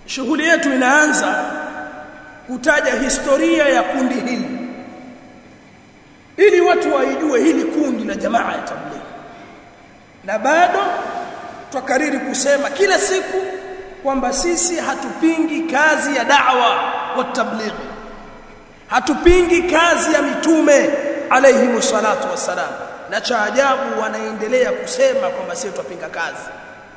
shughuli yetu inaanza kutaja historia ya kundi hili ili watu waijue hili kundi la jamaa ya tablighi. Na bado tukariri kusema kila siku kwamba sisi hatupingi kazi ya da'wa wa tablighi, hatupingi kazi ya mitume alayhi salatu wassalam, na cha ajabu wanaendelea kusema kwamba sisi tupinga kazi.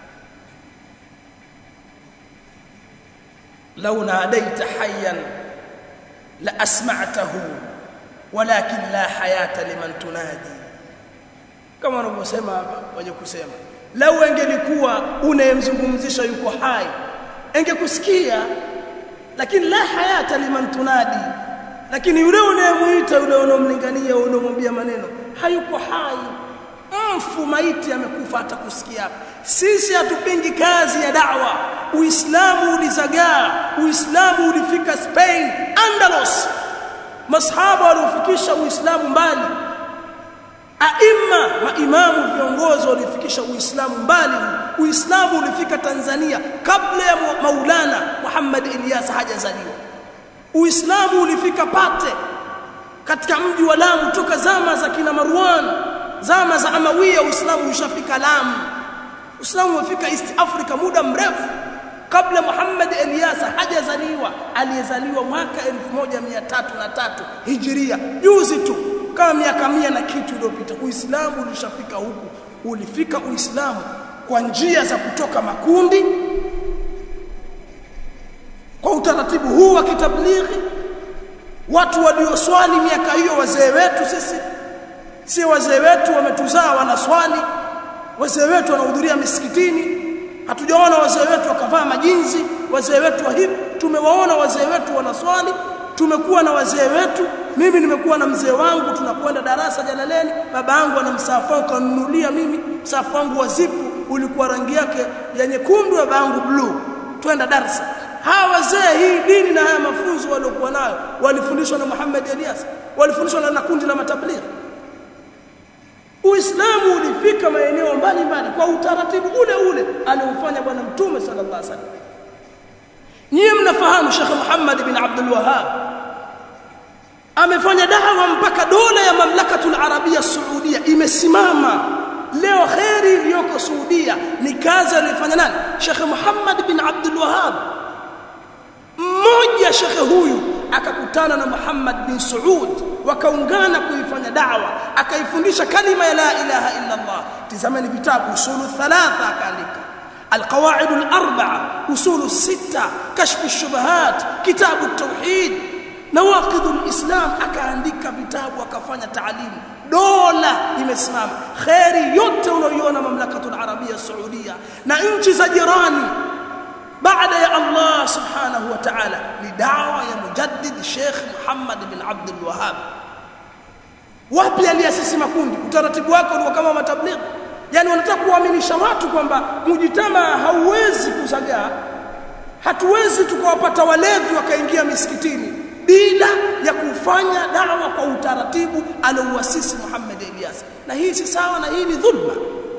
law nadaita hayyan la asma'tahu walakin la hayata liman tunadi, kama wanavyosema hapa wenye kusema lau angelikuwa unayemzungumzisha yuko hai angekusikia, lakini la hayata liman tunadi, lakini yule unayemuita, yule unomlingania, unomwambia maneno hayuko hai, mfu maiti amekufa atakusikia. Sisi hatupingi kazi ya da'wa. Uislamu ulizagaa, Uislamu ulifika Spain, Andalus, masahaba walifikisha Uislamu mbali, maimamu viongozi walifikisha Uislamu mbali. Uislamu ulifika Tanzania kabla ya Maulana Muhammad Ilyas hajazaliwa. Uislamu ulifika Pate katika mji wa Lamu toka zama za kina Marwan, zama za Amawiya. Uislamu ushafika Lamu. Uislamu umefika East Africa muda mrefu kabla Muhammad Ilyas hajazaliwa. Aliyezaliwa mwaka 1303 Hijria, juzi tu, kama miaka 100 na kitu iliyopita. Uislamu ulishafika huku. Ulifika Uislamu kwa njia za kutoka makundi, kwa utaratibu huu wa kitablighi. Watu walioswali miaka hiyo, wazee wetu sisi, si wazee wetu wametuzaa wanaswali, wazee wetu wanahudhuria misikitini. Hatujaona wazee wetu wakavaa majinzi, wazee wetu wa hivi. Tumewaona wazee wetu wanaswali, tumekuwa na wazee wetu. Mimi nimekuwa na mzee wangu, tunakwenda darasa Jalaleni, baba yangu ana msahafu akanunulia mimi. Msahafu wangu wa zipu ulikuwa rangi yake ya nyekundu, baba yangu blue. Twenda darasa. Hawa wazee, hii dini na haya mafunzo waliokuwa nayo walifundishwa na Muhammad Ilyas, walifundishwa na kundi la matablighi. Uislamu ulifika maeneo mbalimbali kwa utaratibu ule ule aliofanya bwana Mtume sallallahu alaihi wasallam. Nyie mnafahamu Sheikh Muhammad bin Abdul Wahhab amefanya da'wa mpaka dola ya Mamlakatul Arabia Saudia imesimama leo. Khairi iliyoko Saudia ni kazi aliyofanya nani? Sheikh Muhammad bin Abdul Wahhab. Mmoja Sheikh huyu akakutana na Muhammad bin Saud, wakaungana kuifanya da'wa, akaifundisha kalima ya la ilaha illa Allah. Tazameni vitabu usulu thalatha akaandika, القواعد الأربعة، أصول الستة، كشف الشبهات، كتاب التوحيد، نواقض الإسلام. akaandika vitabu, akafanya taalimu. Dola imesimama. Khairi yote unayoiona Mamlakatul Arabia Saudia na nchi za jirani baada ya Allah subhanahu wa ta'ala ni da'wa ya mujaddid Sheikh Muhammad bin Abdul Wahhab. Wapi aliasisi makundi? Utaratibu wako ni kama matablighi. Yani wanataka kuaminisha watu kwamba mujitama hauwezi kusagaa. Hatuwezi tukawapata walevi wakaingia misikitini bila ya kufanya da'wa kwa utaratibu aliouasisi Muhammad Ilyas. Na hii si sawa, na hii ni dhulma.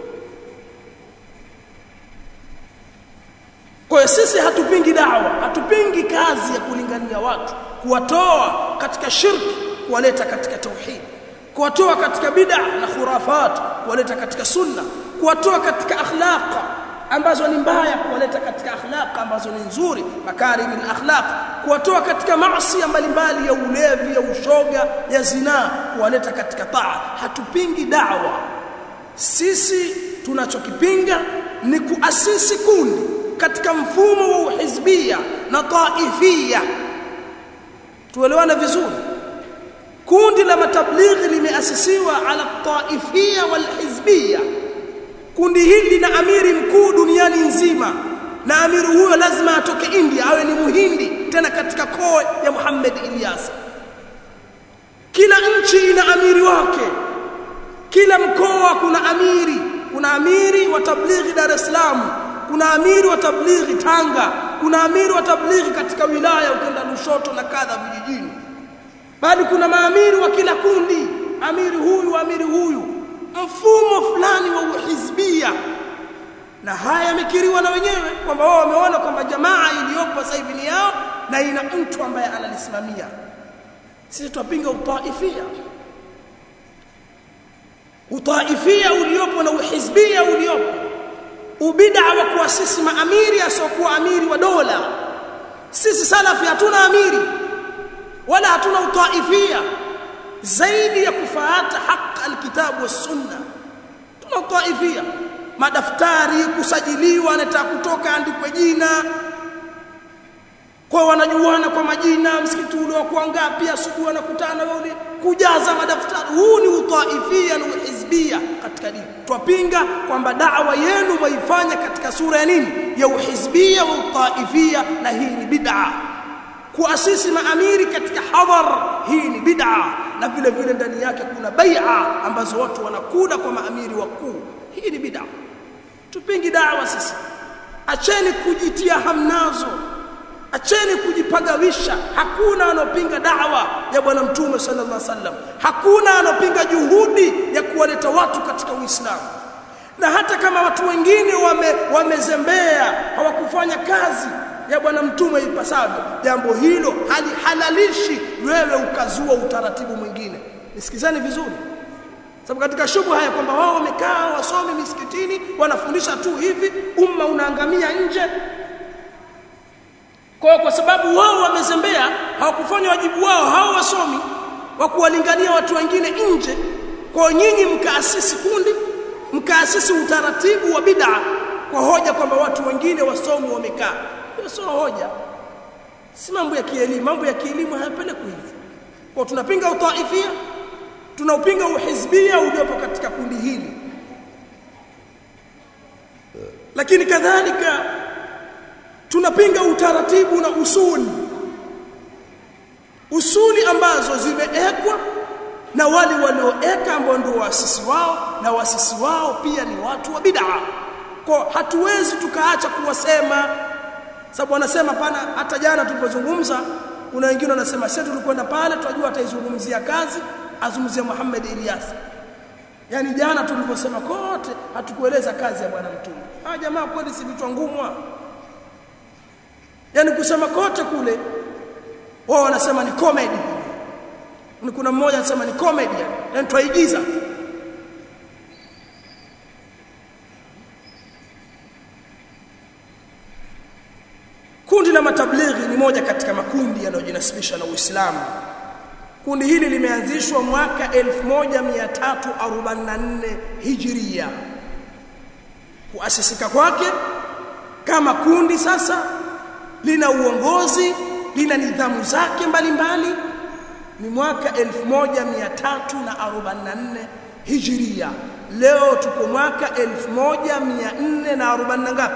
Kwa sisi hatupingi da'wa, hatupingi kazi ya kulingania watu, kuwatoa katika shirki, kuwaleta katika tauhid, kuwatoa katika bid'a na khurafat, kuwaleta katika sunna, kuwatoa katika akhlaq ambazo ni mbaya, kuwaleta katika akhlaq ambazo ni nzuri, makarimul akhlaq, kuwatoa katika maasi mbalimbali ya ulevi, ya ushoga, ya zina, kuwaleta katika taa. Hatupingi da'wa. Sisi tunachokipinga ni kuasisi kundi katika mfumo wa uhizbia na taifia. Tuelewane vizuri. Kundi la matablighi limeasisiwa ala taifia wal hizbia. Kundi hili lina amiri mkuu duniani nzima, na amiri huyo lazima atoke India, awe ni Muhindi, tena katika koo ya Muhammad Ilyas. Kila nchi ina amiri wake, kila mkoa kuna amiri. Kuna amiri wa tablighi Dar es Salaam, kuna amiri wa tablighi Tanga, kuna amiri wa tablighi katika wilaya ukenda Lushoto na kadha vijijini. Bali kuna maamiri wa kila kundi, amiri huyu, amiri huyu. Mfumo fulani wa uhizbia na haya yamekiriwa na wenyewe kwamba wao wameona kwamba jamaa iliyopo sasa hivi ni yao na ina mtu ambaye analisimamia. Sisi tupinga utaifia uliopo na uhizbia uliopo, ubid'a wa kuasisi maamiri asokuwa amiri wa dola. Sisi salafi hatuna amiri wala hatuna utaifia zaidi ya kufuata haki alkitabu was sunna. Tuna utaifia, madaftari kusajiliwa, anataka kutoka andikwe jina, kwa wanajuana kwa majina, msikiti ule wa kuangapi asubuhi wanakutana wale kujaza madaftari. Huu ni utaifia na uhizbia katika dini. Twapinga kwamba da'wa yenu waifanya katika sura ya nini? Ya uhizbia wa utaifia, na hii ni bid'a. Kuasisi maamiri katika hadhar, hii ni bid'a, na vile vile ndani yake kuna bai'a ambazo watu wanakula kwa maamiri wakuu, hii ni bid'a. Tupingi da'wa sisi. Acheni kujitia hamnazo, acheni kujipagawisha. Hakuna anopinga da'wa ya bwana mtume sallallahu alaihi wasallam, hakuna anopinga juhudi ya kuwaleta watu katika Uislamu. Na hata kama watu wengine wamezembea, hawakufanya kazi ya bwana mtume ipasavyo, jambo hilo halihalalishi wewe ukazua utaratibu mwingine. Nisikizani vizuri, sababu katika shubha haya kwamba wao wamekaa wasomi misikitini wanafundisha tu hivi, umma unaangamia nje. Kwa sababu wao wamezembea, hawakufanya wajibu wao, hao wasomi wa kuwalingania watu wengine nje, kwa nyinyi mkaasisi kundi, mkaasisi utaratibu wa bid'a kwa hoja kwamba watu wengine wasomi wamekaa. Hiyo sio hoja, si mambo ya kielimu. Mambo ya kielimu hayapelekwi hivi. Kwa tunapinga utaifia, tunaupinga uhizbia uliopo katika kundi hili, lakini kadhalika tunapinga utaratibu na usuli ambazo zimeekwa na wale walioeka ambao ndio waasisi wao, na waasisi wao pia ni watu wa bid'a. Kwa hatuwezi tukaacha kuwasema, sababu wanasema pana. Hata jana tulipozungumza, kuna wengine wanasema sisi tulikwenda pale tunajua ataizungumzia kazi, azungumzia Muhammad Ilyas. Yani jana tuliposema kote hatukueleza kazi ya bwana mtume. Jamaa kweli si vitu ngumu. Yani kusema kote kule wao wanasema ni comedy. Ni kuna mmoja anasema ni comedy, yani twaigiza. Kundi la matablighi ni moja katika makundi yanayojinasibisha na Uislamu. Kundi hili limeanzishwa mwaka 1344 Hijria. Kuasisika kwake kama kundi sasa lina uongozi, lina nidhamu zake mbalimbali, ni mwaka 1344 Hijria. Leo tuko mwaka 1440 ngapi?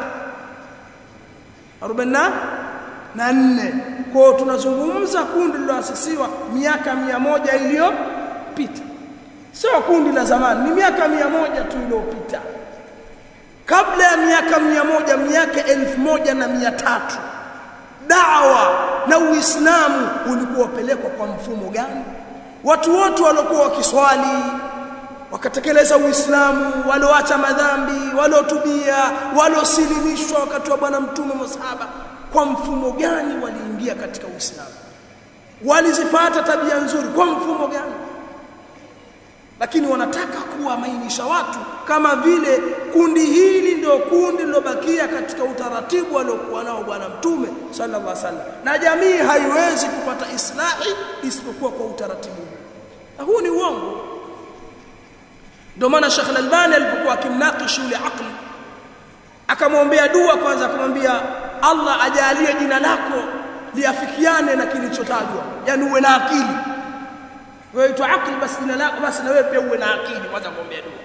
44. Kwa tunazungumza kundi liloasisiwa miaka 100 iliyopita. Sio kundi la zamani, ni miaka 100 tu iliyopita. Kabla ya miaka 100, miaka 1300, da'wa na Uislamu ulikuwa upelekwa kwa mfumo gani? Watu wote waliokuwa wakiswali wakatekeleza Uislamu, walioacha madhambi, waliotubia, waliosilimishwa wakati wa bwana mtume masahaba, kwa mfumo gani waliingia katika Uislamu? Walizifuata tabia nzuri kwa mfumo gani? Lakini wanataka kuwamainisha watu kama vile kundi hili ndio kundi lilobakia katika utaratibu aliokuwa nao bwana mtume sallallahu alaihi wasallam, na jamii haiwezi kupata islahi isipokuwa kwa utaratibu. Na huu ni uongo. Ndio maana Sheikh Al-Albani alipokuwa akimnakishi yule akli, akamwombea dua kwanza, akamwambia Allah ajalie jina lako liafikiane na kilichotajwa, yani uwe na akili. Wewe tu akili basi jina lako basi na wewe pia uwe na akili, kwanza kuombea dua.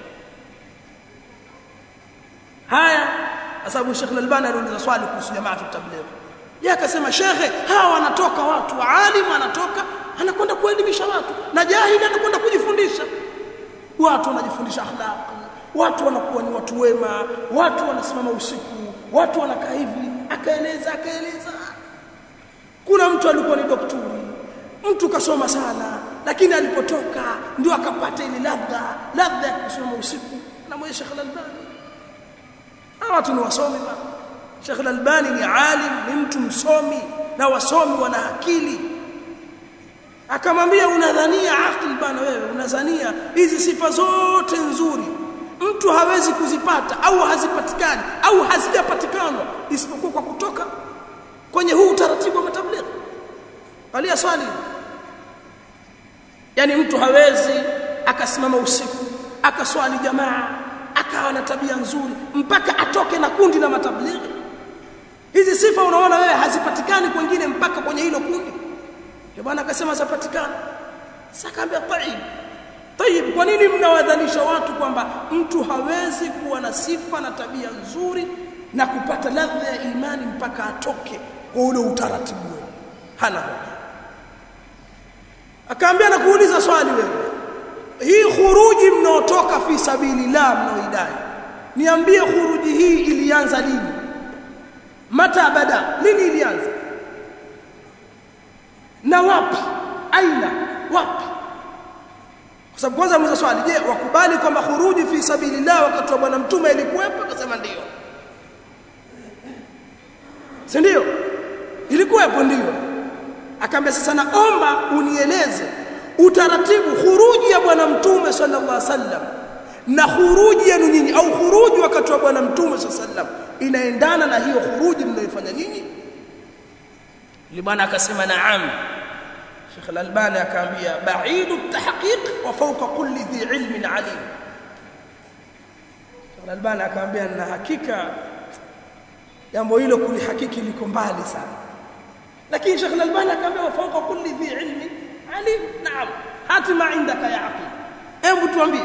Haya, sababu Sheikh Al-Albani aliuliza swali kuhusu jamaa tabligh. Yeye akasema shekhe, hawa wanatoka watu alim, anatoka anakwenda kuelimisha watu, na jahili anakwenda kujifundisha. Watu wanajifundisha akhlaq, watu wanakuwa ni watu wema, watu wanasimama usiku, watu wanakaa hivi. Akaeleza kuna mtu alikuwa ni daktari, mtu kasoma sana, lakini alipotoka ndio akapata ile ladha ya kusoma usiku. Na mwenye Sheikh Al-Albani watu ni wasomi bwana. Sheikh Al-Albani ni alim, ni mtu msomi, na wasomi wana akili. Akamwambia unadhania akili bana wewe, unadhania hizi sifa zote nzuri mtu hawezi kuzipata au hazipatikani au hazijapatikana isipokuwa kwa kutoka kwenye huu utaratibu wa matablighi? Alia swali. Yani mtu hawezi akasimama usiku akaswali jamaa akawa na tabia nzuri mpaka atoke na kundi la matablighi? Hizi sifa unaona wewe hazipatikani kwingine mpaka kwenye hilo kundi. Bwana akasema zapatikana. Sasa akaambia Tayib, kwa nini mnawadhanisha watu kwamba mtu hawezi kuwa na sifa na tabia nzuri na kupata ladha ya imani mpaka atoke kwa ule utaratibu wao? Hana hoja. Akaambia na kuuliza swali wewe, hii khuruji mnaotoka fi sabilillah mnaoidai, niambie khuruji hii ilianza lini? Mata bada, lini ilianza? Na wapi? Aina? Wapi? Kwa sababu kwanza mwanzo swali, je, wakubali kwamba khuruji fi sabilillah wakati wa bwana mtume ilikuwepo? Akasema ndio. Si ndio? Ilikuwepo ndio. Akaambia sasa naomba unieleze utaratibu khuruji ya bwana mtume sallallahu alaihi wasallam na khuruji yenu nyinyi, au khuruji wakati wa bwana mtume sallallahu alaihi wasallam inaendana na hiyo khuruji mnayoifanya nyinyi? Yule bwana akasema naam. Sheikh Al-Albani akaambia ba'idu at-tahqiq wa fawqa kulli dhi ilmin alim. Sheikh Al-Albani akaambia na hakika jambo hilo kulihakiki liko mbali sana. Lakini Sheikh Al-Albani akaambia wa fawqa kulli dhi ilmin alim. Naam, hati ma indaka ya aqil. Hebu tuambie.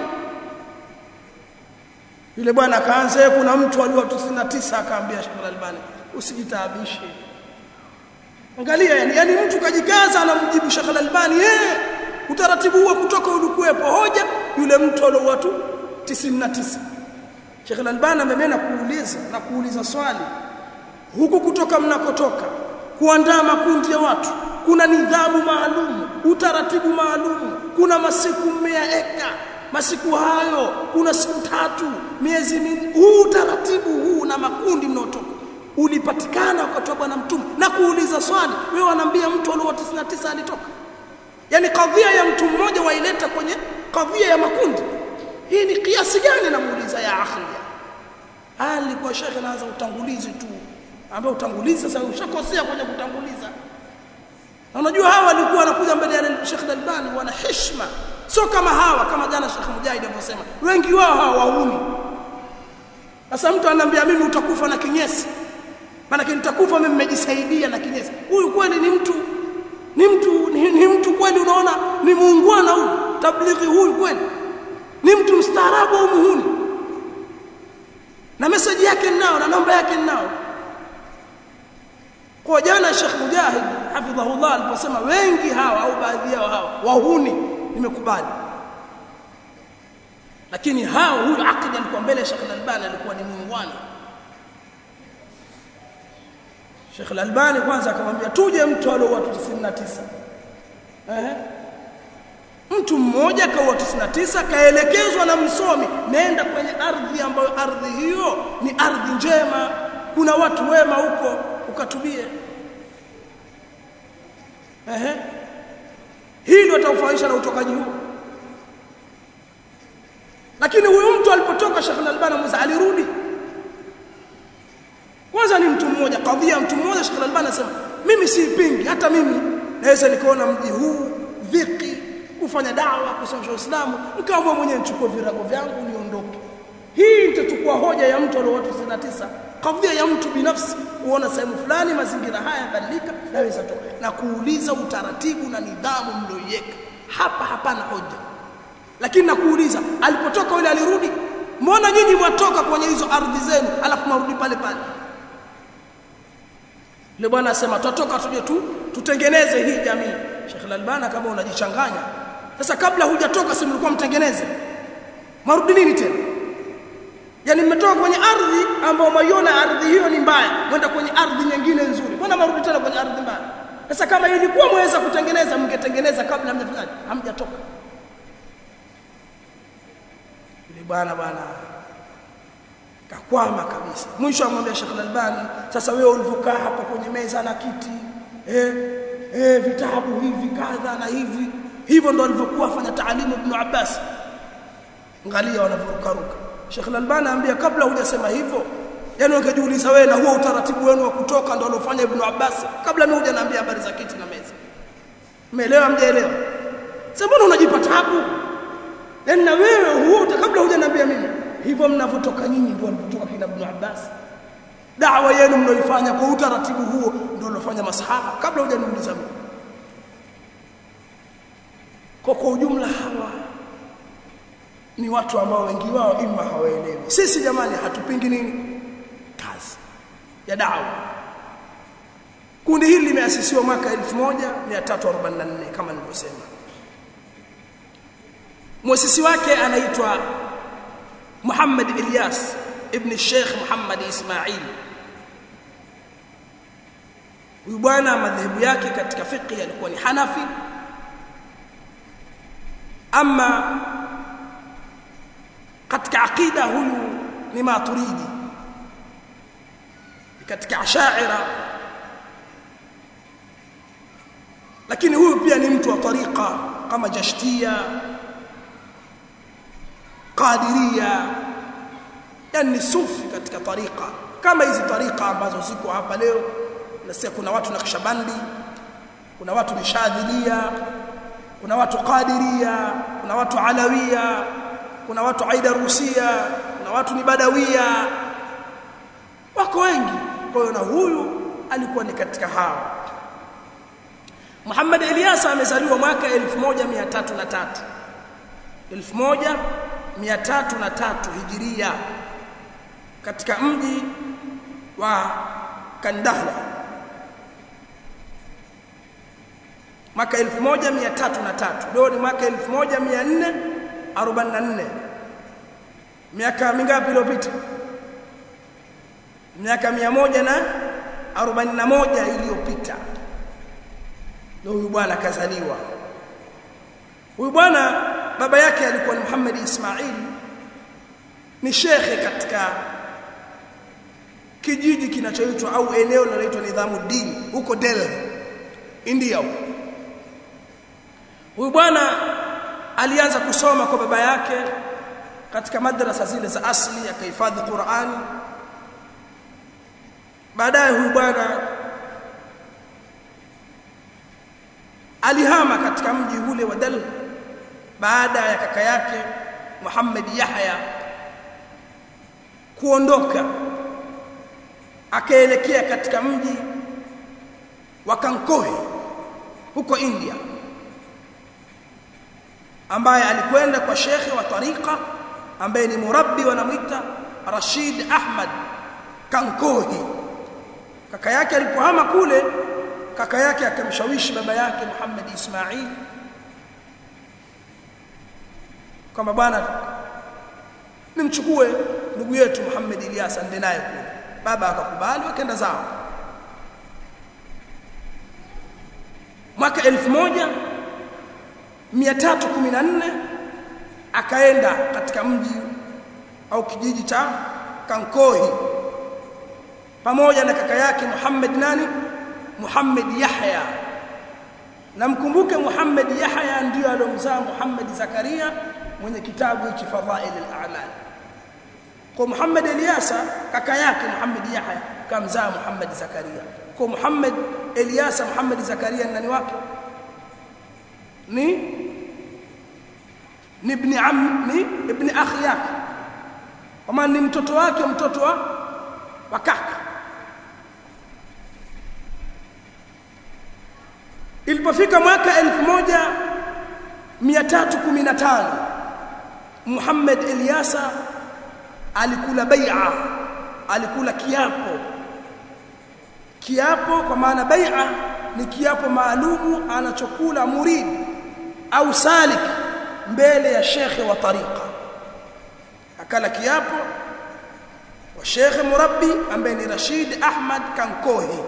Yule bwana akaanza, kuna mtu aliwa 99, akaambia Sheikh Al-Albani usijitaabishe. Angalia yani mtu kajikaza anamjibu Sheikh Al-Albani, utaratibu huo kutoka ulikuwepo, hoja yule mtu alio watu 99. Sheikh Al-Albani amemena kuuliza swali, huku kutoka mnakotoka kuandaa makundi ya watu kuna nidhamu maalum, utaratibu maalum, kuna masiku mmeaeka, masiku hayo kuna siku 3, miezi mingi. Huu utaratibu huu na makundi mnaotoka ulipatikana wakati wa bwana mtume? Na kuuliza swali, wewe wanaambia mtu alio 99 alitoka. Yani kadhia ya mtu mmoja waileta kwenye kadhia ya makundi. Hii ni kiasi gani? Namuuliza ya akhi. Alikuwa shekhe anaanza utangulizi tu, ambao utangulizi sasa ushakosea kwenye kutanguliza. Na unajua hawa walikuwa wanakuja mbele ya Sheikh Al-Albani wana heshima, sio kama hawa, kama jana Sheikh Mujahid alivyosema wengi wao hawauni. Sasa mtu ananiambia mimi utakufa na kinyesi, maana nitakufa mimi nimejisaidia na kinyesi. Huyu kweli ni mtu kweli? Unaona ni muungwana huyu tablighi huyu kweli? Ni mtu mstaarabu au muhuni? Na message yake ninao na namba yake ninao. Kwa jana Sheikh Mujahid hafidhahullah aliposema wengi hawa au baadhi yao hawa wahuni, nimekubali. Lakini hao huyu akida alikuwa mbele Sheikh Al-Albani alikuwa ni muungwana. Sheikh Al-Albani kwanza akamwambia tuje mtu alio watu 99. Mtu mmoja kwa watu 99 kaelekezwa na msomi, nenda kwenye ardhi ambayo ardhi hiyo ni ardhi njema, kuna watu wema huko, ukatubie. Hilo ataufanyisha na utokaji huo. Lakini huyu mtu alipotoka Sheikh Al-Albani Musa alirudi. Kwanza ni mtu mmoja, kadhia mtu mmoja. Sheikh Al-Albani anasema mimi siipingi, hata mimi naweza nikaona mji huu dhiki kufanya dawa kusomesha Uislamu, nikaamua mwenyewe nichukue virago vyangu niondoke. Hii itachukua hoja ya mtu alio watu 99, kadhia ya mtu binafsi kuona sehemu fulani mazingira haya yabadilika, naweza toka na kuuliza utaratibu na nidhamu mlioiweka hapa. Hapana hoja. Lakini nakuuliza, alipotoka yule alirudi? Mbona nyinyi mwatoka kwenye hizo ardhi zenu alafu marudi pale pale? Yule bwana asema tutoka tuje tutengeneze hii jamii. Sheikh Al-Albani kama unajichanganya. Sasa kabla hujatoka si mlikuwa mtengeneze? Marudi nini tena? Yani mmetoka kwenye ardhi ambayo maiona ardhi hiyo ni mbaya, mwenda kwenye ardhi nyingine nzuri. Mbona marudi tena kwenye ardhi mbaya? Sasa kama ilikuwa mweza kutengeneza, mngetengeneza kabla hamjafanya, hamjatoka. Yule bwana kakwama kabisa. Mwisho amwambia Sheikh Al-Albani, sasa wewe ulivokaa hapa kwenye meza na kiti vitabu hivi kadha na hivi, hivyo ndo alivyokuwa afanya taalimu Ibn Abbas. Angalia wanavyorukaruka. Sheikh Al-Albani anambia, kabla hujasema hivyo, yani ungejiuliza wewe na huo utaratibu wenu wa kutoka ndo alofanya Ibn Abbas, kabla mimi hujaniambia habari za kiti na meza. Umeelewa mjaelewa? Sasa mbona unajipa taabu? Yani na wewe huo kabla hujaniambia mimi, hivyo mnavotoka nyinyi ndio walipotoka kina Ibn Abbas. Da'wa yenu mnaoifanya kwa utaratibu huo ndio alofanya masahaba, kabla hujaniuliza mimi. Kwa ujumla hawa ni watu ambao wengi wao imma hawaelewi. Sisi jamani hatupingi nini? Kazi ya da'wa. Kundi hili limeasisiwa mwaka 1344 kama nilivyosema. Muasisi wake anaitwa Muhammad Ilyas ibn Sheikh Muhammad Ismail. Huyu bwana madhehebu yake katika fiqh alikuwa ni Hanafi, ama katika aqida huyu ni Maturidi, katika Ash'ira, lakini huyu pia ni mtu wa tariqa kama Jashtiya, Qadiriya, yani sufi katika tariqa kama hizi tariqa ambazo ziko hapa leo. Na sasa kuna watu Naqshbandi, kuna watu Nishadhilia, kuna watu Qadiriya, kuna watu Alawiya, kuna watu Aidarusia, kuna watu ni Badawia, wako wengi. Kwa hiyo na huyu alikuwa ni katika hao. Muhammad Ilyas amezaliwa mwaka 1303 Hijiria katika mji wa Kandahla. Mwaka 1303 ndio ni mwaka 1444. Miaka mingapi iliyopita? Miaka 141 iliyopita ndio huyu bwana kazaliwa. Huyu bwana baba yake alikuwa ni Muhammad Ismail, ni shekhe katika kijiji kinachoitwa au eneo linaloitwa Nidhamuddin huko Delhi, India. Huyu bwana alianza kusoma kwa baba yake katika madrasa zile za asli, akahifadhi Qur'ani. Baadaye huyu bwana alihama katika mji ule wa Delhi baada ya kaka yake Muhammad Yahya kuondoka, akaelekea katika mji wa Kankohi huko India, ambaye alikwenda kwa shekhe wa tariqa ambaye ni murabbi wanamuita Rashid Ahmad Kankohi. Kaka yake alipohama kule, kaka yake akamshawishi baba yake Muhammad Ismail kama bwana, nimchukue ndugu yetu Muhammad Ilyas ende naye kule. Baba akakubali, wakaenda zao. Mwaka 1314 akaenda katika mji au kijiji cha Kankohi pamoja na kaka yake Muhammad Yahya. Na mkumbuke Muhammad Yahya ndio alomzaa Muhammad Zakaria mwenye kitabu cha Fadhail al-A'mal. Kwa Muhammad Ilyas kaka yake Muhammad Yahya kamzaa Muhammad Zakaria. Kwa Muhammad Ilyas Muhammad Zakaria nani wake? Ni ibn akhi yake, kama ni mtoto wake, mtoto wa kaka. Ilipofika mwaka 1315 Muhammad Ilyas alikula bai'a, alikula kiapo. Kwa maana bai'a ni kiapo maalumu anachokula murid au salik mbele ya shekhe wa tariqa. Akala kiapo kwa shekhe murabbi ambaye ni Rashid Ahmad Kankohi.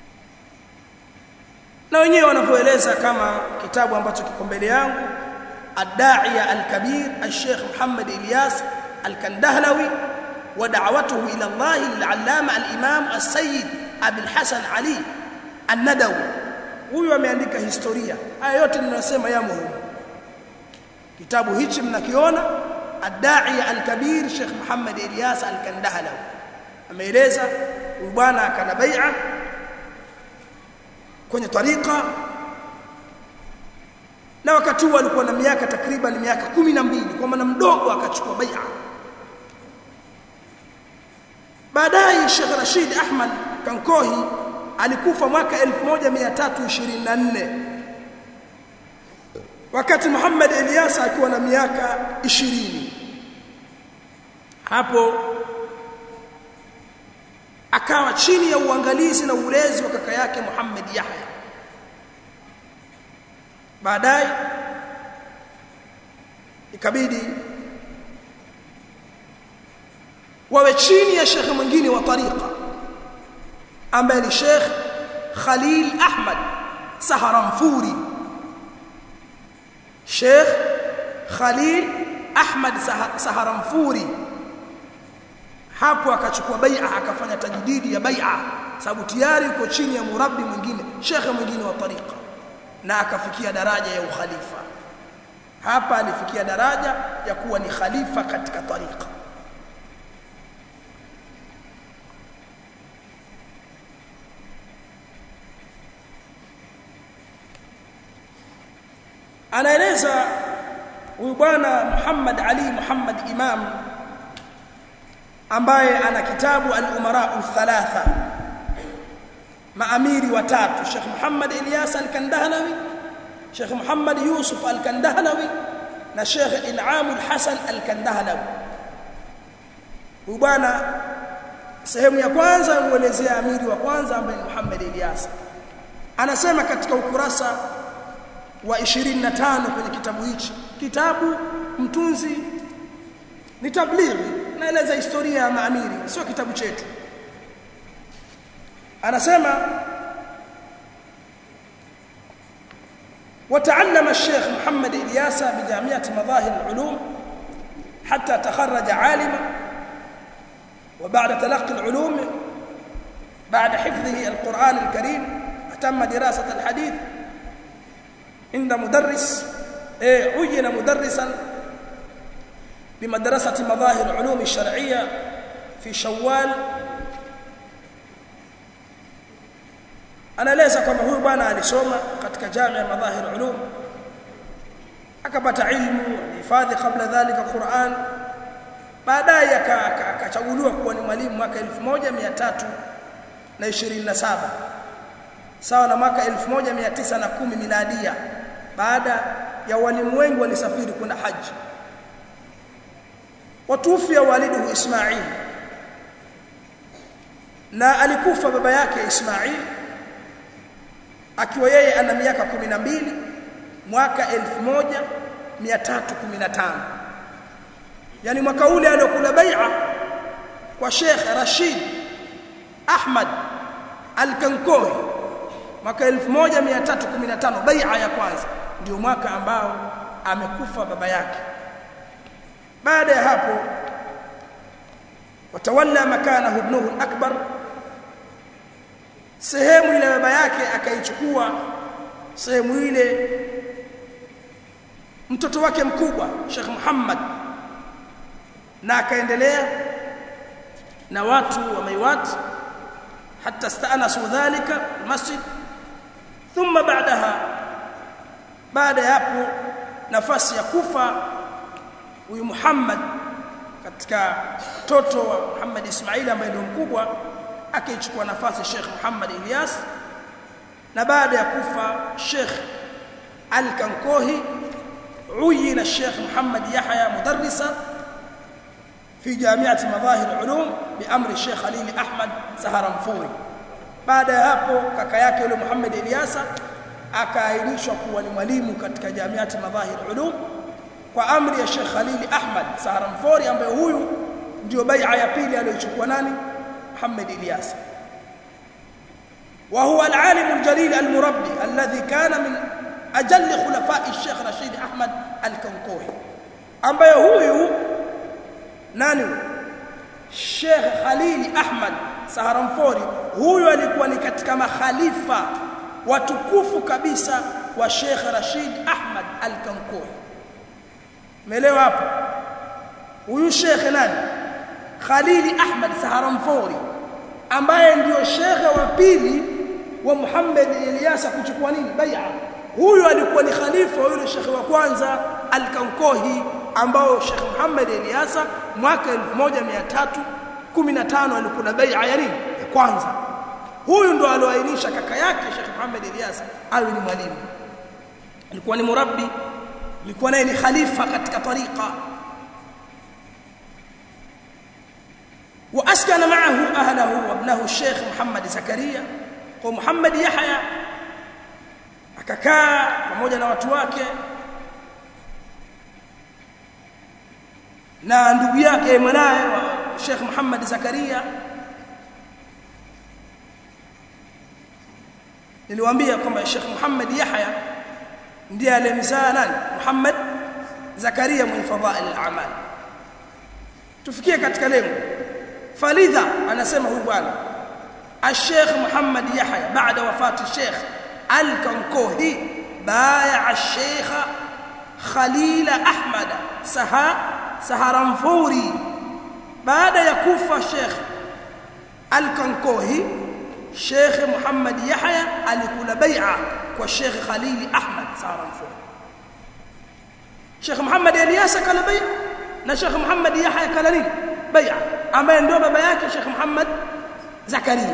Na wenyewe wanavyoeleza kama kitabu ambacho kiko mbele yangu, الداعية الكبير الشيخ محمد إلياس الكندهلوي ودعوته إلى الله للعلامة الإمام السيد أبي الحسن علي الندوي. huyu ameandika historia. Haya yote ninasema yamo huko. Kitabu hichi mnakiona الداعية الكبير الشيخ محمد إلياس الكندهلوي ameeleza huyu bwana akana bai'a kwenye tariqa, na wakati huo alikuwa na miaka takriban miaka 12, kwa maana mdogo akachukua bai'a. Baadaye Sheikh Rashid Ahmad Kankohi alikufa mwaka 1324 wakati Muhammad Ilyas akiwa na miaka 20. Hapo akawa chini ya uangalizi na ulezi wa kaka yake Muhammad Yahya. Baadaye ikabidi wawe chini ya shekhe mwingine wa tariqa ambaye ni Sheikh Khalil Ahmad Saharanfuri. Sheikh Khalil Ahmad Saharanfuri hapo akachukua bai'a, akafanya tajdidi ya bai'a, sababu tayari yuko chini ya murabbi mwingine, shekhe mwingine wa tariqa, na akafikia daraja ya ukhalifa. Hapa alifikia daraja ya kuwa ni khalifa katika tariqa. Anaeleza huyu bwana Muhammad Ali Muhammad Imam ambaye ana kitabu al-Umara al-Thalatha, maamiri watatu, Sheikh Muhammad Ilyas al-Kandahlawi, Sheikh Muhammad Yusuf al-Kandahlawi na Sheikh In'am al-Hasan al-Kandahlawi. Huyu bwana sehemu ya kwanza muelezea amiri wa kwanza ambaye ni Muhammad Ilyas. Anasema katika ukurasa wa 25 kwenye kitabu hichi, kitabu mtunzi ni tablighi, naeleza historia ya maamiri, sio kitabu chetu. Anasema وتعلم الشيخ محمد إلياس بجامعة مظاهر العلوم حتى تخرج عالما، وبعد تلقي العلوم بعد حفظه القرآن الكريم أتم دراسة الحديث عند مدرس عين مدرسا بمدرسة مظاهر العلوم الشرعية في شوال. anaeleza kwamba huyu bwana alisoma katika jamia Madhahir Ulum, akapata ilmu, hifadhi kabla dhalika Qur'an. Baadaye akachaguliwa kuwa ni mwalimu mwaka 1327 sawa na mwaka 1910 miladia, baada ya walimu wengi walisafiri kwenda haji. Watufia waliduhu Ismail, na alikufa baba yake Ismail akiwa yeye ana miaka 12 mwaka 1315, yani mwaka ule aliyokula bai'a kwa Sheikh Rashid Ahmad Al-Kankohi mwaka 1315, bai'a ya kwanza, ndio mwaka ambao amekufa baba yake. Baada ya hapo watawalla makanahu ibnuhu al-akbar, sehemu ile baba yake akaichukua sehemu ile mtoto wake mkubwa Sheikh Muhammad, na akaendelea na watu wa Maiwat hatta istanasu dhalika masjid. Thumma baada ya hapo nafasi ya kufa huyu Muhammad katika mtoto wa Muhammad Ismail ambaye ndio mkubwa, akaichukua nafasi Sheikh Muhammad Ilyas. Na baada ya kufa Sheikh Al-Kankohi uyina Sheikh Muhammad Yahya mudarrisa fi jami'ati Madhahir Ulum bi amri Sheikh Khalil Ahmad Saharanfuri. Baada ya hapo kaka yake yule Muhammad Ilyas akaainishwa kuwa ni mwalimu katika jami'ati Madhahir Ulum kwa amri ya Sheikh Khalil Ahmad Saharanfuri, ambaye huyu ndio bai'a ya pili aliyochukua nani? محمد إلياس. وهو العالم الجليل المربي الذي كان من ajalli khulafai Sheikh Rashid Ahmad al-Kankohi, ambaye huyu nani Sheikh Khalil Ahmad Saharanfuri, huyu alikuwa ni katika makhalifa watukufu kabisa wa Sheikh Rashid Ahmad al-Kankohi. Umeelewa hapo? Huyu Sheikh nani? Khalil Ahmad Saharanfuri, ambaye ndio Sheikh wa pili wa Muhammad Ilyas kuchukua nini bai'a. Huyu alikuwa ni khalifa wa yule Sheikh wa kwanza al-Kankohi, ambao Sheikh Muhammad Ilyas mwaka 1315 alikula bai'a ya nini ya kwanza. Huyu ndo alioainisha kaka yake Sheikh Muhammad Ilyas awe ni mwalimu, alikuwa ni murabbi, alikuwa naye ni khalifa katika tariqa. وأسكن معه أهله وابنه الشيخ محمد زكريا ومحمد يحيى, akakaa pamoja na watu wake na ndugu yake mwanae Sheikh Muhammad Zakaria. Niliwaambia kwamba Sheikh Muhammad Yahya ndiye alimzaa nani? Muhammad Zakaria mwenye fadhail al-a'mal. Tufikie katika lengo. Falidha anasema huyu bwana Sheikh Muhammad Yahya baada wafati Sheikh al-Kankohi baya Sheikh Khalil Ahmad Saharanfuri. Baada ya kufa Sheikh al-Kankohi, Sheikh Muhammad Yahya alikula bai'a kwa Sheikh Khalil Ahmad Saharanfuri. Sheikh Muhammad Ilyas kala bai'a na Sheikh Muhammad Yahya kala nini bai'a, ambaye ndio baba yake Sheikh Muhammad Zakaria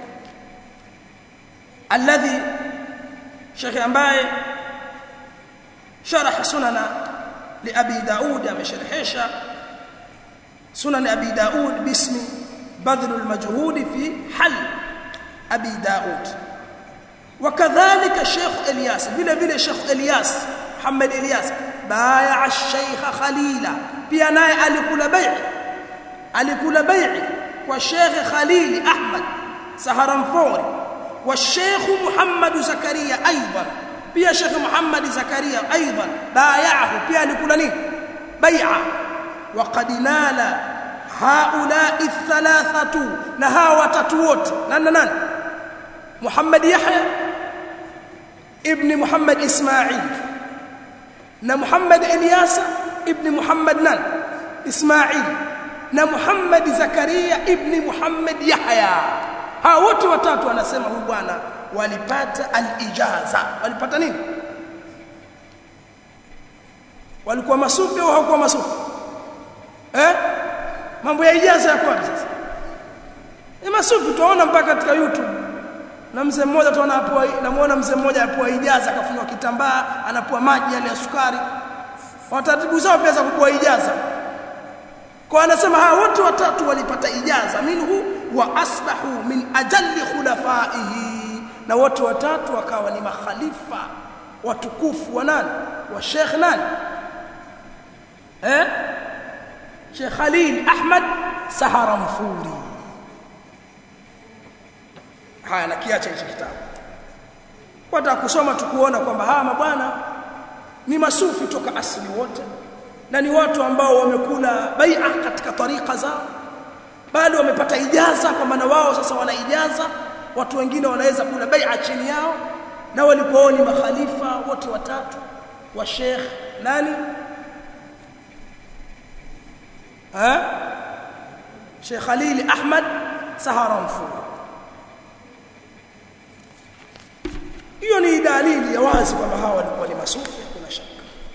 alladhi Sheikh ambaye sharh sunana li Abi Daud, amesharhisha sunan Abi Daud bismi badl al-majhud fi hal Abi Daud. Wakadhalika Sheikh Ilyas, vile vile Sheikh Ilyas Muhammad Ilyas baya Sheikh Khalila, pia naye alikula bai'i kwa Sheikh Khalil Ahmad Saharanfuri wa Sheikh Muhammad Zakaria aidan, pia Sheikh Muhammad Zakaria aidan bay'ahu, pia alikula nini bai'a. Wa qad nala haula'i thalathatu, na hawa watatu wote nani? Muhammad Yahya ibn Muhammad Ismail na Muhammad Ilyas ibn Muhammad Ismail na Muhammad Zakaria ibn Muhammad Yahya. Hao wote watatu anasema huyu bwana walipata al-ijaza. Walipata nini? Walikuwa masufi au hawakuwa masufi? Mambo ya ijaza yako wapi sasa? Ni masufi tunaona mpaka katika YouTube. Na mzee mmoja tunaona hapo, namuona mzee mmoja hapo ijaza akafunwa kitambaa, anapoa maji yale ya sukari. Wataratibu zao pia za kupoa ijaza. Kwa anasema hawa wote watatu walipata ijaza minhu wa asbahu min ajalli khulafaihi, na wote watatu wakawa ni makhalifa watukufu wa nani? Wa Sheikh nani? Sheikh Khalil Ahmad Saharanfuri. Haya, na kiacha hicho kitabu kwa kusoma tukuona kwamba hawa mabwana ni masufi toka asili wote, na ni watu ambao wamekula bai'a katika tariqa zao, bali wamepata ijaza, kwa maana wao sasa wana ijaza, watu wengine wanaweza kula bai'a chini yao, na walikuwa ni makhalifa wote watatu wa Sheikh nani? Sheikh Khalil Ahmad Saharanfuri. Hiyo ni dalili ya wazi kwamba hawa walikuwa ni masufi, kuna shaka.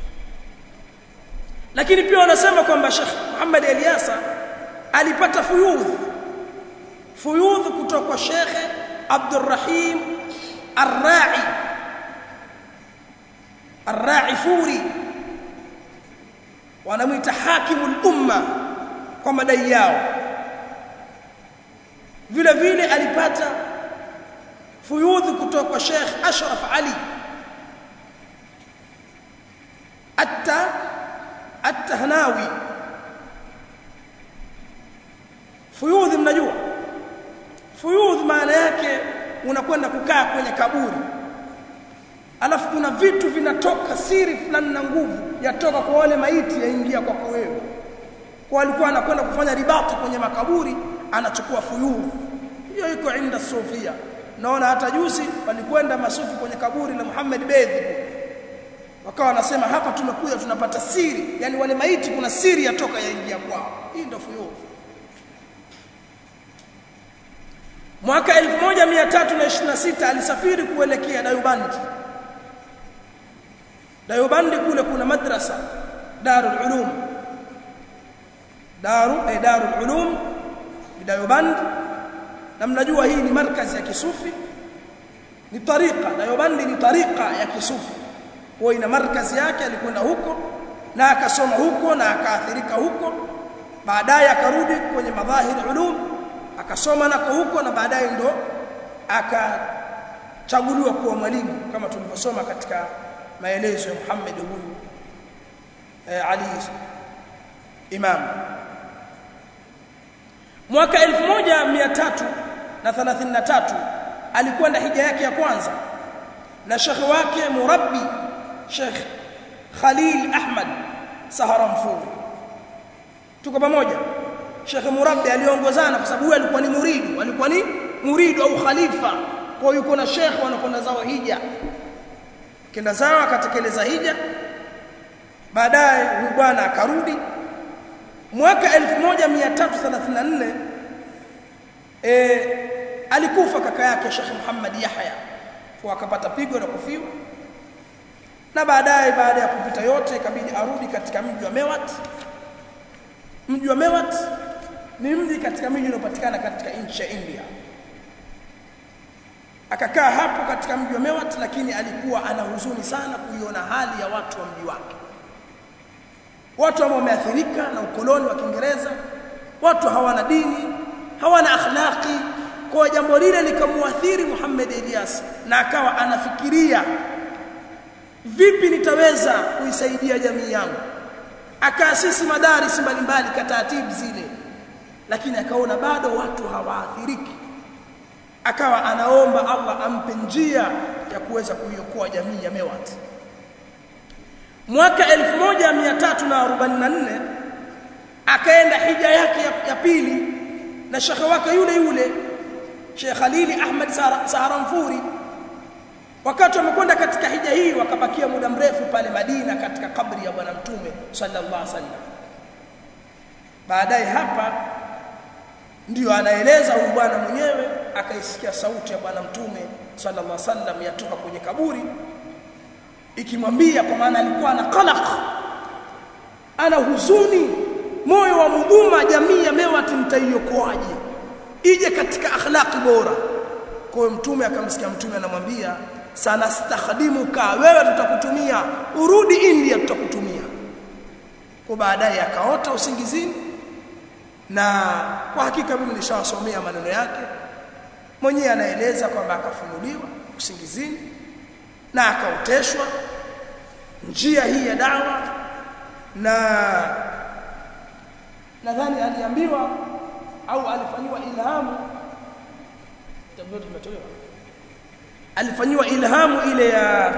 Lakini pia wanasema kwamba Sheikh Muhammad Ilyas alipata fuyudh kutoka kwa Sheikh Abdurrahim Ar-Ra'i Furi, wanamuita hakimul umma kwa madai yao. Vile vile alipata fuyudh kutoka kwa Sheikh Ashraf Ali At-Tahnawi. Fuyudh mnajua? Fuyudh maana yake unakwenda kukaa kwenye kaburi. alafu kuna vitu vinatoka siri fulani na nguvu yatoka kwa wale maiti yaingia kwako wewe. Kwa alikuwa anakwenda kufanya ribati kwenye makaburi, anachukua fuyuru. Hiyo iko inda Sofia. Naona hata juzi walikwenda masufi kwenye kaburi la Muhammad Bedhi, wakawa wanasema hapa tumekuja tunapata siri, yani wale maiti kuna siri yatoka yaingia kwao. Hii ndio fuyuru. Mwaka 1326 alisafiri kuelekea Dayobandi. Dayobandi kule kuna madrasa Darul Ulum. Darul Ulum Dayobandi, na mnajua hii ni markazi ya kisufi, ni tariqa. Dayobandi ni tariqa ya kisufi, kwa ina markazi yake. Alikwenda huko na akasoma huko na akaathirika huko, baadaye akarudi kwenye madhahir ulum akasoma nako huko, na baadaye ndo akachaguliwa kuwa mwalimu kama tulivyosoma katika maelezo ya Muhammad huyu Ali Imam. Mwaka 1333 alikwenda hija yake ya kwanza na shekhi wake murabbi Sheikh Khalil Ahmad Saharanfuri. Tuko pamoja. Sheikh murabbi aliongozana kwa sababu huyu alikuwa ni muridu au khalifa, kwa yuko na sheikh wanakwenda zao hija. Kenda zao akatekeleza hija, baadaye huyu bwana akarudi. Mwaka 1334 alikufa kaka yake Sheikh Muhammad Yahya, kwa akapata pigo na kufiwa, na baadaye baada ya kupita yote ikabidi arudi katika mji wa Mewat. Mji wa Mewat ni mji katika miji unaopatikana katika nchi ya India. Akakaa hapo katika mji wa Mewat, lakini alikuwa ana huzuni sana kuiona hali ya watu wa mji wake. Watu ambao wameathirika na ukoloni wa Kiingereza, watu hawana dini, hawana akhlaqi. Kwa jambo lile likamuathiri Muhammad Ilyas, na akawa anafikiria vipi nitaweza kuisaidia jamii yangu. Akaasisi madaris mbalimbali katatibu zile, lakini akaona bado watu hawaathiriki. Akawa anaomba Allah ampe njia ya kuweza kuiokoa jamii ya Mewat. Mwaka 1344 akaenda hija yake ya pili na shekhe wake yule Sheikh Khalil Ahmad Saharanfuri. Wakati wamekwenda katika hija hii, wakabakia muda mrefu pale Madina katika kabri ya bwana mtume sallallahu alaihi wasallam. Baadaye hapa ndio anaeleza huyu bwana mwenyewe akaisikia sauti ya bwana mtume sallallahu alaihi wasallam yatoka kwenye kaburi ikimwambia, kwa maana alikuwa na qalaq, ana huzuni, moyo wa muuma, jamii ya Mewat mtaiokoaje ije katika akhlaqi bora. Kwa hiyo mtume akamsikia, mtume anamwambia sanastakhdimuka, wewe tutakutumia, urudi India tutakutumia. Kwa baadaye akaota usingizini, na kwa hakika mimi nishawasomea maneno yake mwenyewe. Anaeleza kwamba akafunuliwa usingizini na akaoteshwa njia hii ya dawa, na nadhani aliambiwa au alifanywa ilhamu, tablet imetolewa, alifanywa ilhamu ile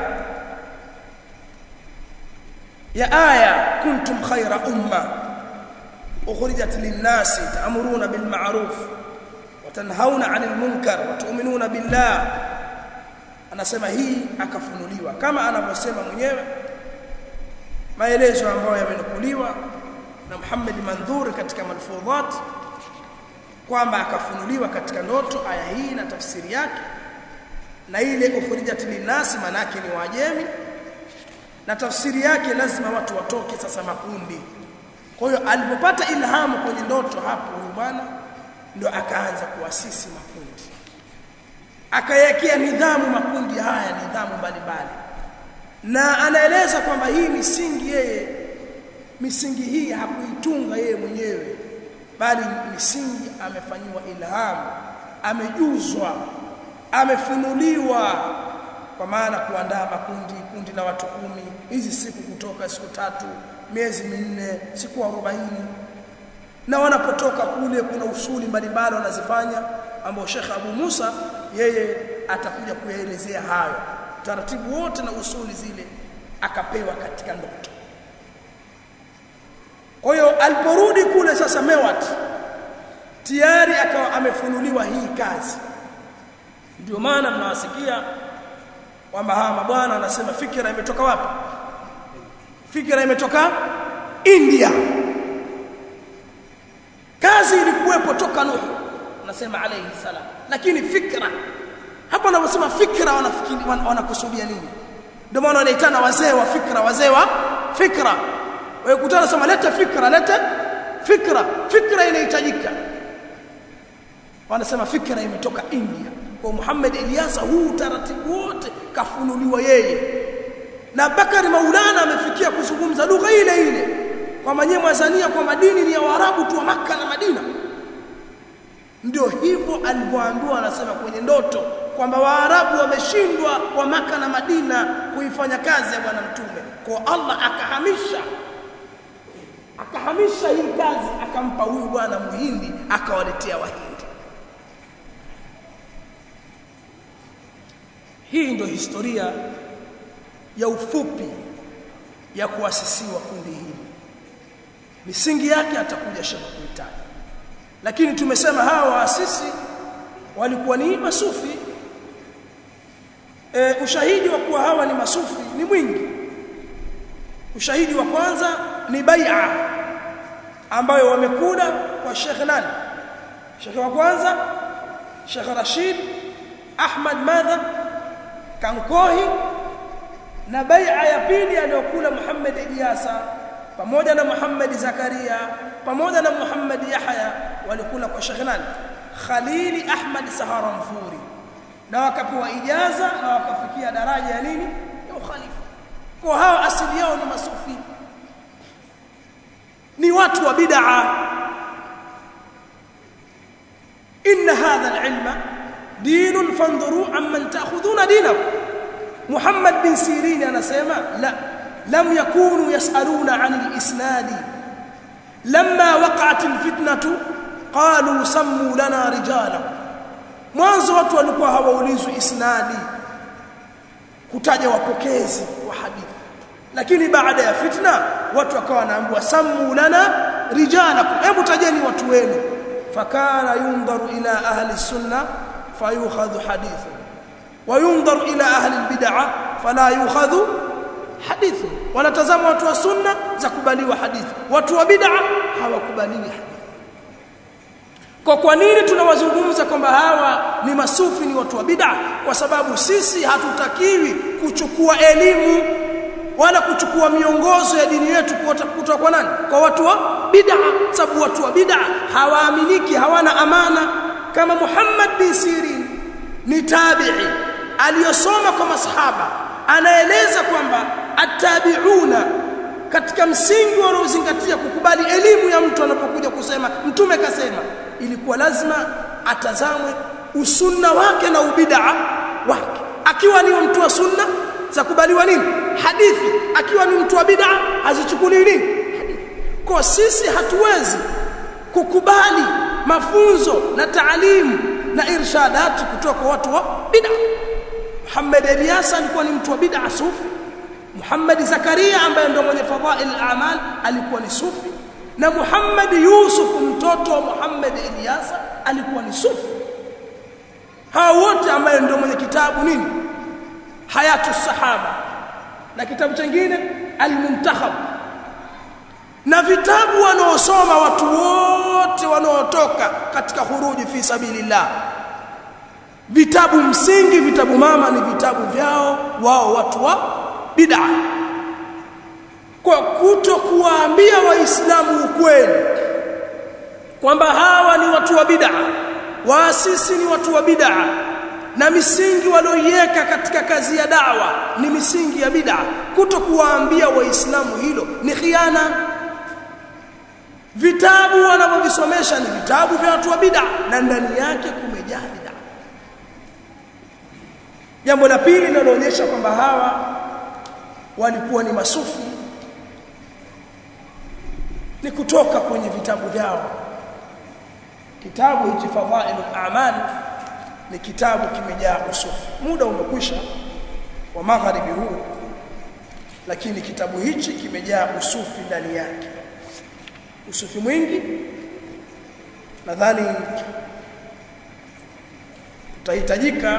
ya aya kuntum khayra umma ukhrijat lin-nasi ta'muruna bil ma'ruf wa tanhauna 'anil munkar wa tu'minuna billah. Anasema hii akafunuliwa kama anavyosema mwenyewe, maelezo ambayo yamenukuliwa na Muhammad Mandhur katika Malfudhat, kwamba akafunuliwa katika ndoto aya hii na tafsiri yake. Na ile ukhrijat linasi manake ni Waajemi, na tafsiri yake lazima watu watoke sasa makundi. Kwa hiyo alipopata ilhamu kwenye ndoto hapo, huyu bwana ndio akaanza kuasisi makundi, akayekea nidhamu makundi haya, nidhamu mbalimbali. Na anaeleza kwamba hii misingi hii hakuitunga yeye mwenyewe, bali misingi amefanywa ilhamu, amejuzwa, amefunuliwa, kwa maana kuandaa kundi la watu 10, hizi siku kutoka siku 3, miezi 4, siku 40. Na wanapotoka kule kuna usuli mbalimbali wanazifanya, ambao Sheikh Abu Musa yeye atakuja kuelezea hayo. taratibu wote na usuli zile akapewa katika ndoto. Kwa hiyo aliporudi kule sasa Mewat tayari akawa amefunuliwa hii kazi. Ndio maana mnawasikia kwamba hawa mabwana wanasema fikra imetoka wapi? Fikra imetoka India. Kazi ilikuwepo toka Nuh nasema alayhi salam, lakini fikra hapa wanaposema fikra wanafikiri wanakusudia nini? Ndio maana wanaitana wazee wa fikra, wazee wa fikra. Wewe kutana sema leta fikra, fikra inahitajika. Wanasema fikra imetoka India. Kwa Muhammad Ilyasa huu taratibu wote kafunuliwa yeye. Na Bakari Maulana amefikia kuzungumza lugha ile ile kwa manyewe Tanzania kwa dini ni ya Waarabu tu wa Makka na Madina. Ndio hivyo alivyoambiwa, anasema kwenye ndoto kwamba Waarabu wameshindwa wa Makka na Madina kuifanya kazi ya bwana mtume. Kwa Allah akahamisha hii kazi akampa huyu bwana Muhindi akawaletea Wahindi. Hii ndio historia ya ufupi ya kuasisiwa kundi hili. Misingi yake atakuja Sheikh kuitaja. Lakini tumesema hawa waasisi walikuwa ni masufi. Ushahidi wa kuwa hawa ni masufi ni mwingi. Ushahidi wa kwanza ni bai'a ambayo wamekula kwa Sheikh nani? Sheikh wa kwanza Sheikh Rashid Ahmad Madha Kankohi, na bai'a ya pili aliyokula Muhammad Ilyasa pamoja na Muhammad Zakaria pamoja na Muhammad Yahya walikula kwa Sheikh nani? Khalili Ahmad Saharanfuri, na wakapewa ijaza na wakafikia daraja ya nini? Ya ukhalifa. Kwa hao asili yao ni masufi, ni watu wa bid'a. Inna hadha al-ilma dinun fanduru amman ta'khuduna dinakum. Muhammad bin Sirin anasema la lam yakunu yasaluna 'an al-isnadi lamma waqa'at al-fitnatu qalu sammu lana rijala. Mwanzo watu walikuwa hawaulizwi isnadi, kutaja wapokezi wa hadithi, lakini baada ya fitna watu wakawa wanaambiwa sammu lana rijalakum, hebu tajeni watu wenu. Fakana yundaru ila ahli sunna fayukhadhu hadithu wa yundaru ila ahli albid'ah fala yukhadhu hadithu. Wanatazama watu wa sunna za kubaliwa hadithi, watu wa bid'ah hawakubaliwi hadithi. Kwa nini tunawazungumza kwamba hawa ni masufi, ni watu wa bid'ah? Kwa sababu sisi hatutakiwi kuchukua elimu wala kuchukua miongozo ya dini yetu kutoka kwa nani? Kwa watu wa bid'ah. Sababu watu wa bid'ah hawaaminiki, hawana amana. Kama Muhammad bin Sirin ni tabi'i aliyosoma kwa masahaba, anaeleza kwamba at-tabi'una katika msingi wanaozingatia kukubali elimu ya mtu anapokuja kusema mtume kasema, ilikuwa lazima atazamwe usunna wake na ubid'a wake. Akiwa ni mtu wa sunna za kubaliwa nini? Hadithi. Akiwa ni mtu wa bid'a hazichukuliwi nini? Hadithi. Kwa sisi hatuwezi kukubali mafunzo na taalimu na irshadati kutoka kwa watu wa bid'a. Muhammad Ilyasa alikuwa ni mtu wa bid'a sufi. Muhammad Zakaria ambaye ndio mwenye fadhail al-a'mal alikuwa ni sufi, na Muhammad Yusuf mtoto wa Muhammad Ilyasa alikuwa ni sufi. Hao wote ambaye ndio mwenye kitabu nini? Hayatu Sahaba, na kitabu kingine Al-Muntakhab, na vitabu wanaosoma watu wote wanaotoka katika khuruji fi sabilillah. Vitabu msingi, vitabu mama ni vitabu vyao wao watu wa bid'a. Kwa kutokuwaambia waislamu ukweli kwamba hawa ni watu wa bid'a, waasisi ni watu wa bid'a, na misingi walioiweka katika kazi ya da'wa ni misingi ya bid'a, kutokuwaambia waislamu hilo ni khiana. Vitabu wanavyovisomesha ni vitabu vya watu wa bid'a na ndani yake kumejaa bid'a. Jambo la pili linaloonyesha kwamba hawa walikuwa ni masufi ni kutoka kwenye vitabu vyao. Kitabu hichi Fadhailul A'mal ni kitabu kimejaa usufi. Muda umekwisha, wa magharibi huu, lakini kitabu hichi kimejaa usufi ndani yake, usufi mwingi. Nadhani tutahitajika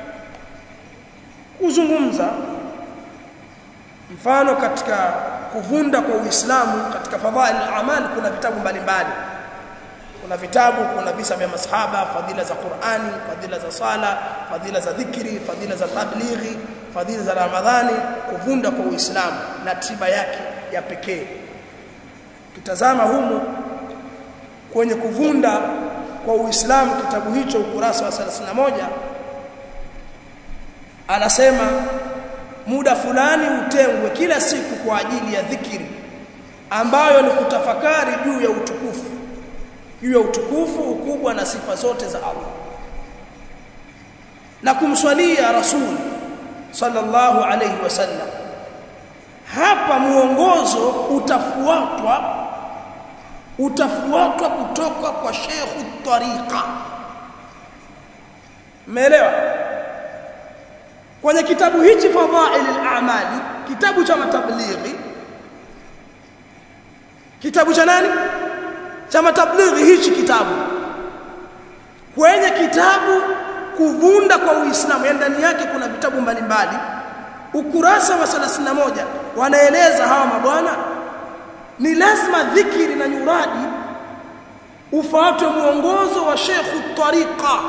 kuzungumza mfano katika kuvunda kwa Uislamu. Katika fadhail al-amal kuna vitabu mbalimbali, kuna visa vya masahaba, fadhila za Qur'ani, fadhila za sala, fadhila za dhikri, fadhila za tablighi, fadhila za Ramadhani, kuvunda kwa Uislamu na tiba yake ya pekee. Kitazama humu kwenye kuvunda kwa Uislamu, kitabu hicho ukurasa wa 31 anasema muda fulani utengwe kila siku kwa ajili ya dhikri ambayo ni kutafakari juu ya utukufu, ukubwa na sifa zote za Allah, na kumswalia Rasul sallallahu alayhi wasallam. Hapa muongozo utafuatwa kutoka kwa Sheikh Tariqa. Umeelewa? Kwenye kitabu hichi Fadhail al-A'mali, kitabu cha matablighi, kitabu cha nani? Cha matablighi hichi kitabu. Kwenye kitabu kuvunda kwa Uislamu, ndani yake kuna vitabu mbalimbali. Ukurasa wa 31 wanaeleza hawa mabwana ni lazima dhikri na nyuradi ufuatwe muongozo wa Sheikh Tariqa.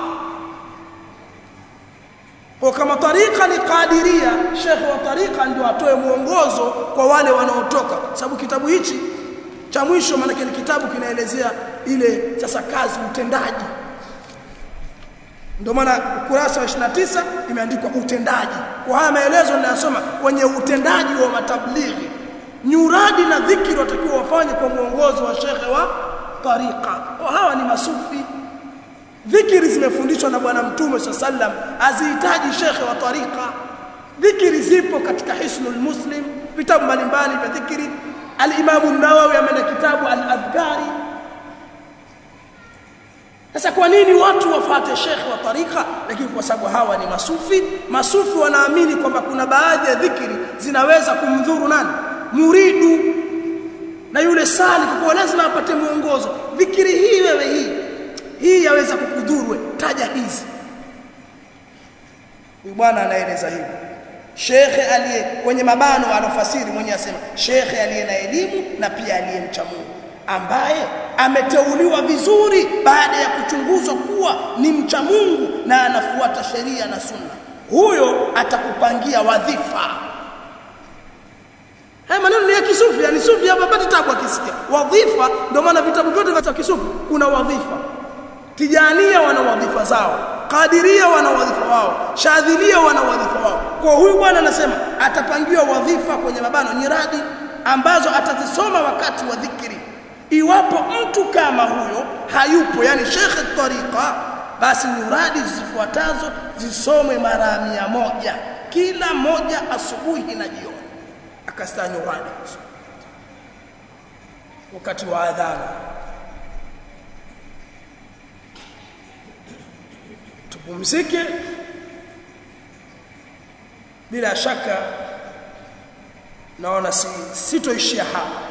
Kwa kama tariqa ni Qadiria, Sheikh wa tariqa ndio atoe muongozo kwa wale wanaotoka, sababu kitabu hichi cha mwisho maana ni kitabu kinaelezea ile sasa kazi, utendaji. Ndio maana ukurasa wa 29 imeandikwa utendaji. Kwa haya maelezo ninayosoma kwenye utendaji wa matablighi, nyuradi na dhikri watakiwa wafanye kwa muongozo wa Sheikh wa tariqa. Kwa hawa ni masufi. Dhikri zimefundishwa na Bwana Mtume sallam, azihitaji Sheikh wa tariqa. Dhikri zipo katika Hisnul Muslim, vitabu mbalimbali vya dhikri. Al-Imam an-Nawawi amena kitabu al-Adhkari. Sasa kwa nini watu wafuate Sheikh wa tariqa? Lakini kwa sababu hawa ni masufi. Masufi wanaamini kwamba kuna baadhi ya dhikri zinaweza kumdhuru nani? Muridu. Na yule salih kwa lazima apate muongozo. Dhikri hii wewe hii yaweza kukudhuru, taja hizi. Huyu bwana anaeleza hivi. Sheikh aliye kwenye mabano anafasiri mwenye asema Sheikh aliye na elimu na pia aliye mcha Mungu, ambaye ameteuliwa vizuri baada ya kuchunguzwa kuwa ni mcha Mungu na anafuata sheria na sunna, huyo atakupangia wadhifa. Haya maneno ni ya kisufi, yani sufi hapa bado tabu akisikia wadhifa. Ndio maana vitabu vyote vya kisufi kuna wadhifa. Tijania wana wadhifa zao, Qadiria wana wadhifa wao, Shadhilia wana wadhifa wao. Kwa huyu bwana anasema atapangiwa wadhifa kwenye mabano nyiradi ambazo atazisoma wakati wa dhikri. Iwapo mtu kama huyo hayupo, yani Sheikh Tariqa, basi nyiradi zifuatazo zisomwe mara 100, kila moja asubuhi na jioni. Akastanya nyiradi wakati wa adhana. Tupumzike. Bila shaka naona sitoishia hapa,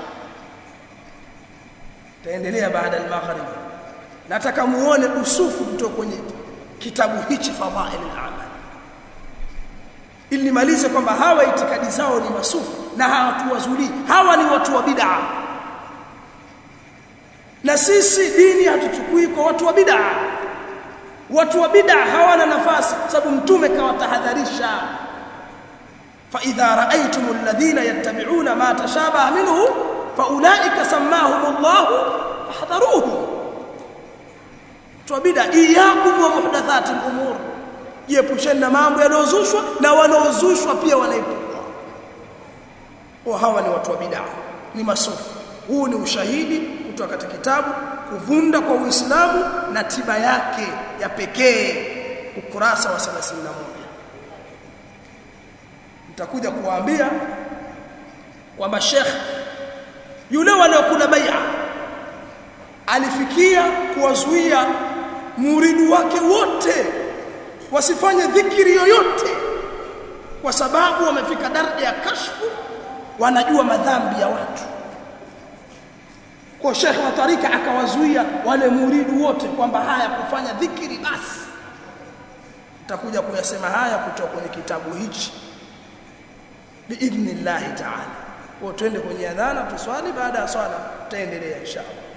taendelea baada ya maghrib. Nataka muone usufu kutoka kwenye kitabu hichi Fadhail al-A'mal, ili nimalize kwamba hawa itikadi zao ni masufi na hawatuwazuli. Hawa ni watu wa bid'a, na sisi dini hatuchukui kwa watu wa bid'a. Watu wa bid'a hawana nafasi, sababu Mtume kawatahadharisha, fa idha ra'aytumul ladhina yattabi'una ma tashabaha minhu fa ulaika sammahumullahu fahdharuhu. Watu wa bid'a, iyyakum wa muhdathatil umur, jiepusheni na mambo yanayozushwa na wanaozushwa pia wanaepuka. Kwa hawa ni watu wa bid'a, ni masufi. Huu ni ushahidi kutoka katika kitabu Kuvunda kwa Uislamu na tiba yake ya pekee, ukurasa wa 31. Nitakuja kuwaambia kwamba Sheikh yule waliokula bai'a alifikia kuwazuia muridu wake wote wasifanye dhikri yoyote kwa sababu wamefika daraja ya kashfu, wanajua madhambi ya watu. Kwa Sheikh wa tarika akawazuia wale muridu wote kwamba haya kufanya dhikri basi. Tutakuja kuyasema haya kutoka kwenye kitabu hichi biidhnillah ta'ala. Kwa twende kwenye adhana tuswali, baada ya swala tutaendelea inshallah.